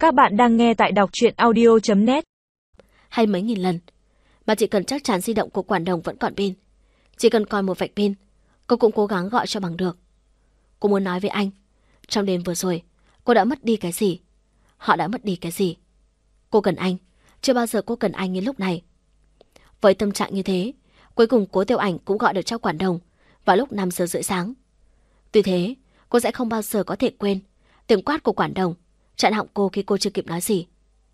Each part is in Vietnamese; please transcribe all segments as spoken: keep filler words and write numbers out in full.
Các bạn đang nghe tại đọc truyện audio chấm net. Hay mấy nghìn lần, mà chỉ cần chắc chắn di động của quản đồng vẫn còn pin. Chỉ cần coi một vạch pin, cô cũng cố gắng gọi cho bằng được. Cô muốn nói với anh, trong đêm vừa rồi, cô đã mất đi cái gì? Họ đã mất đi cái gì? Cô cần anh, chưa bao giờ cô cần anh như lúc này. Với tâm trạng như thế, cuối cùng Cố Tiểu Ảnh cũng gọi được cho quản đồng vào lúc năm giờ rưỡi sáng. Tuy thế, cô sẽ không bao giờ có thể quên tiếng quát của quản đồng chặn họng cô khi cô chưa kịp nói gì.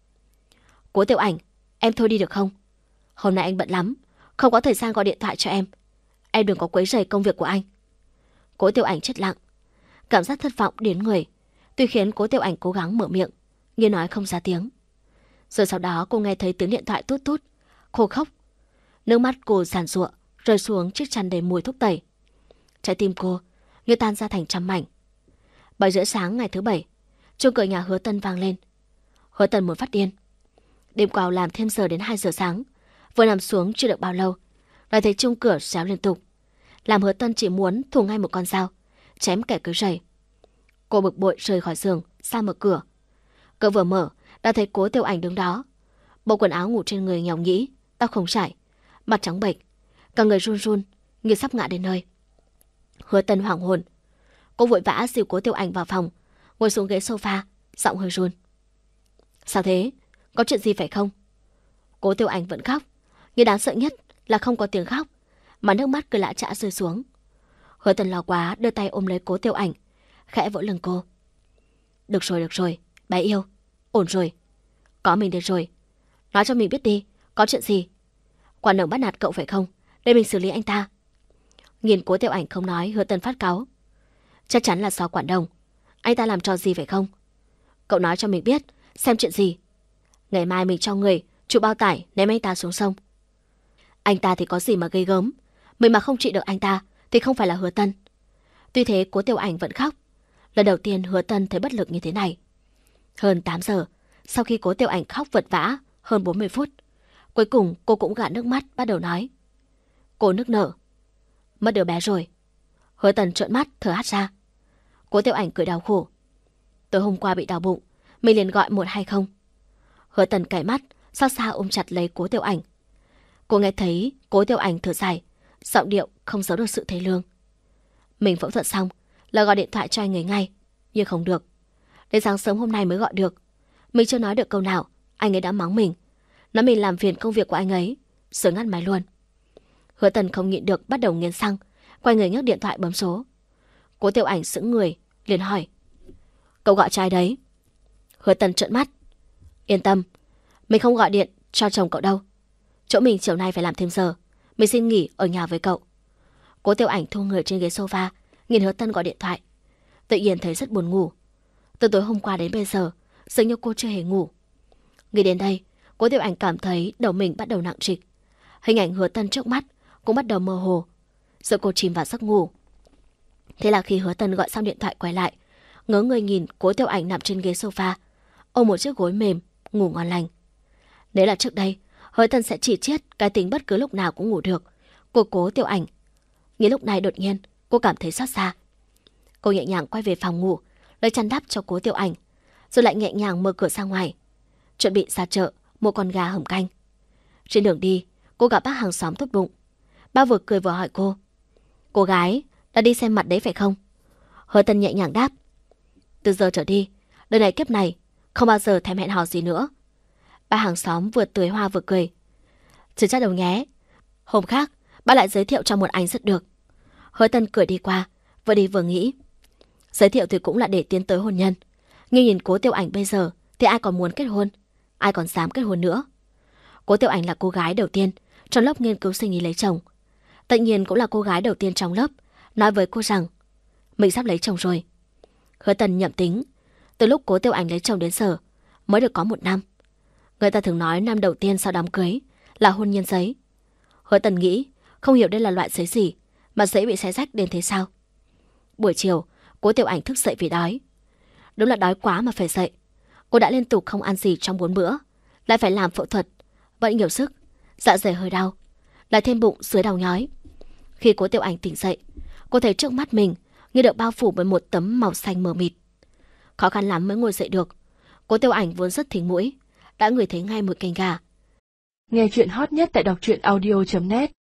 Cố Tiểu Ảnh, em thôi đi được không? Hôm nay anh bận lắm, không có thời gian gọi điện thoại cho em. Em đừng có quấy rầy công việc của anh. Cố Tiểu Ảnh chết lặng, cảm giác thất vọng đến người, tuy khiến Cố Tiểu Ảnh cố gắng mở miệng, nhưng nói không ra tiếng. Rồi sau đó cô nghe thấy tiếng điện thoại tút tút, khô khốc. Nước mắt cô giàn giụa rơi xuống chiếc chăn đầy mùi thuốc tẩy. Trái tim cô như tan ra thành trăm mảnh. Bảy rưỡi sáng ngày thứ bảy, chuông cửa nhà Hứa Tân vang lên. Hứa Tân muốn phát điên. Đêm qua làm thêm giờ đến hai giờ sáng, vừa nằm xuống chưa được bao lâu, lại thấy chuông cửa réo liên tục, làm Hứa Tân chỉ muốn thủ ngay một con dao chém kẻ cứ rầy. Cô bực bội rời khỏi giường, ra mở cửa. Cửa vừa mở, đã thấy Cố Tiểu Ảnh đứng đó, bộ quần áo ngủ trên người nghèo nhĩ, tóc không chải, mặt trắng bệch, cả người run run như sắp ngã đến nơi. Hứa Tân hoảng hồn, cô vội vã dìu Cố Tiểu Ảnh vào phòng, ngồi xuống ghế sofa, giọng hơi run. Sao thế? Có chuyện gì phải không? Cố Tiểu Ảnh vẫn khóc, nhưng đáng sợ nhất là không có tiếng khóc, mà nước mắt cứ lã chã rơi xuống. Hứa Tân lo quá, đưa tay ôm lấy Cố Tiểu Ảnh, khẽ vỗ lưng cô. Được rồi, được rồi, bé yêu, ổn rồi. Có mình được rồi. Nói cho mình biết đi, có chuyện gì? Quản đồng bắt nạt cậu phải không? Để mình xử lý anh ta. Nhìn Cố Tiểu Ảnh không nói, Hứa Tân phát cáu. Chắc chắn là do quản đồng. Anh ta làm trò gì phải không? Cậu nói cho mình biết, xem chuyện gì. Ngày mai mình cho người chụp bao tải ném anh ta xuống sông. Anh ta thì có gì mà gây gớm. Mình mà không trị được anh ta thì không phải là Hứa Tân. Tuy thế Cố Tiểu Ảnh vẫn khóc. Lần đầu tiên Hứa Tân thấy bất lực như thế này. Hơn tám giờ, sau khi Cố Tiểu Ảnh khóc vật vã hơn bốn mươi phút, cuối cùng cô cũng gạt nước mắt bắt đầu nói. Cô nức nở. Mất đứa bé rồi. Hứa Tân trợn mắt thở hắt ra. Cố Tiểu Ảnh cười đau khổ. Tối hôm qua bị đau bụng, mình liền gọi một hai không. Hứa Tân cay mắt, xót xa ôm chặt lấy Cố Tiểu Ảnh. Cô nghe thấy Cố Tiểu Ảnh thở dài, giọng điệu không giấu được sự thê lương. Mình phẫu thuật xong là gọi điện thoại cho anh ấy ngay, nhưng không được. Đến sáng sớm hôm nay mới gọi được. Mình chưa nói được câu nào, anh ấy đã mắng mình, nói mình làm phiền công việc của anh ấy, rồi ngắt máy luôn. Hứa Tân không nhịn được bắt đầu nghiến răng, quay người nhấc điện thoại bấm số. Cố Tiểu Ảnh sững người, liền hỏi. Cậu gọi trai đấy? Hứa Tân trợn mắt. Yên tâm, mình không gọi điện cho chồng cậu đâu. Chỗ mình chiều nay phải làm thêm giờ, mình xin nghỉ ở nhà với cậu. Cố Tiểu Ảnh thu người trên ghế sofa, nhìn Hứa Tân gọi điện thoại. Tự nhiên thấy rất buồn ngủ. Từ tối hôm qua đến bây giờ, dường như cô chưa hề ngủ. Nghĩ đến đây, Cố Tiểu Ảnh cảm thấy đầu mình bắt đầu nặng trịch. Hình ảnh Hứa Tân trước mắt cũng bắt đầu mơ hồ. Rồi cô chìm vào giấc ngủ. Thế là khi Hứa Tân gọi xong điện thoại quay lại, ngớ người nhìn Cố Tiểu Ảnh nằm trên ghế sofa, ôm một chiếc gối mềm, ngủ ngon lành. Nếu là trước đây, Hứa Tân sẽ chỉ chiết cái tính bất cứ lúc nào cũng ngủ được của Cố Tiểu Ảnh. Nhưng lúc này đột nhiên, cô cảm thấy xót xa. Cô nhẹ nhàng quay về phòng ngủ, lấy chăn đắp cho Cố Tiểu Ảnh, rồi lại nhẹ nhàng mở cửa ra ngoài, chuẩn bị ra chợ mua con gà hầm canh. Trên đường đi, cô gặp bác hàng xóm tốt bụng. Bác vừa cười vừa hỏi cô. Cô gái, đã đi xem mặt đấy phải không? Hứa Tân nhẹ nhàng đáp. Từ giờ trở đi, đời này kiếp này, không bao giờ thèm hẹn hò gì nữa. Bác hàng xóm vừa tươi hoa vừa cười. Chứ chắc đâu nhé. Hôm khác, bác lại giới thiệu cho một anh rất được. Hứa Tân cười đi qua, vừa đi vừa nghĩ. Giới thiệu thì cũng là để tiến tới hôn nhân. Nhưng nhìn Cố Tiểu Ảnh bây giờ thì ai còn muốn kết hôn, ai còn dám kết hôn nữa. Cố Tiểu Ảnh là cô gái đầu tiên trong lớp nghiên cứu sinh ý lấy chồng. Tự nhiên cũng là cô gái đầu tiên trong lớp nói với cô rằng mình sắp lấy chồng rồi. Hứa Tân nhẩm tính, từ lúc Cố Tiểu Ảnh lấy chồng đến giờ mới được có một năm. Người ta thường nói năm đầu tiên sau đám cưới là hôn nhân giấy. Hứa Tân nghĩ không hiểu đây là loại giấy gì mà dễ bị xé rách đến thế sao. Buổi chiều, Cố Tiểu Ảnh thức dậy vì đói. Đúng là đói quá mà phải dậy. Cô đã liên tục không ăn gì trong bốn bữa, lại phải làm phẫu thuật, vẫn nhiều sức, dạ dày hơi đau, lại thêm bụng dưới đau nhói. Khi Cố Tiểu Ảnh tỉnh dậy, cô thấy trước mắt mình như được bao phủ bởi một tấm màu xanh mờ mịt. Khó khăn lắm mới ngồi dậy được. Cố Tiêu Ảnh vốn rất thính mũi, đã ngửi thấy ngay mùi canh gà. Nghe chuyện hot nhất tại đọc truyện audio chấm net.